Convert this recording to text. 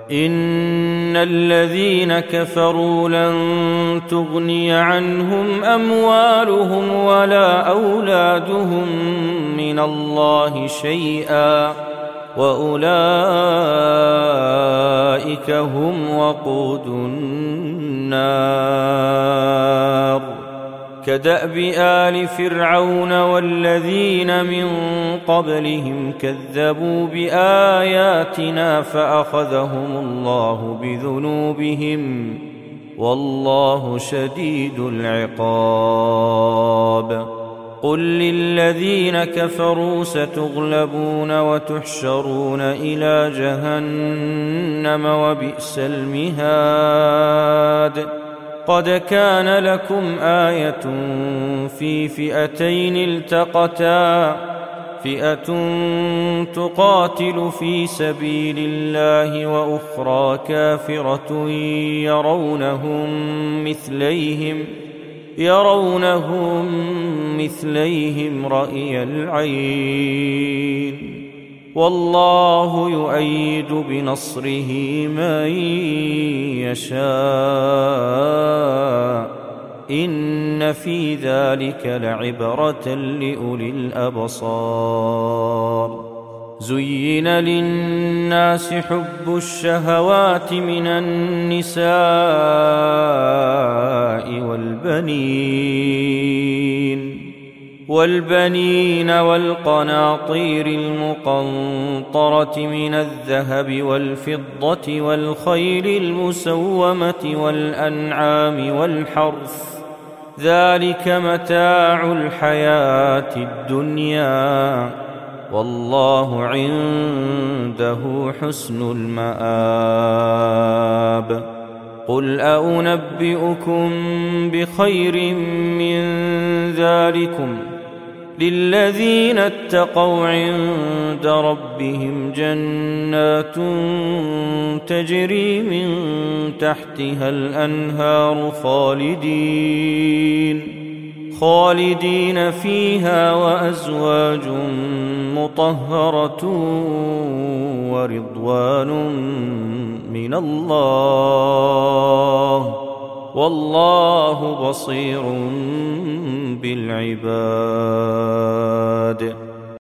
إن الذين كفروا لن تغني عنهم أموالهم ولا أولادهم من الله شيئا وأولئك هم وقود النار كدأب آل فرعون والذين من قبلهم كذبوا بآياتنا فأخذهم الله بذنوبهم والله شديد العقاب قل للذين كفروا ستغلبون وتحشرون إلى جهنم وبئس المهاد قد كان لكم آية في فئتين التقتا فئة تقاتل في سبيل الله وأخرى كافرة يرونهم مثليهم رأي العين والله يؤيد بنصره من يشاء إن في ذلك لعبرة لأولي الأبصار زين للناس حب الشهوات من النساء والبنين والقناطير المقنطرة من الذهب والفضة والخيل المسومة والأنعام والحرث ذلك متاع الحياة الدنيا والله عنده حسن المآب قل أنبئكم بخير من ذلكم للذين اتقوا عند ربهم جنات تجري من تحتها الأنهار خالدين فيها وأزواج مطهرة ورضوان من الله والله بصير بالعباد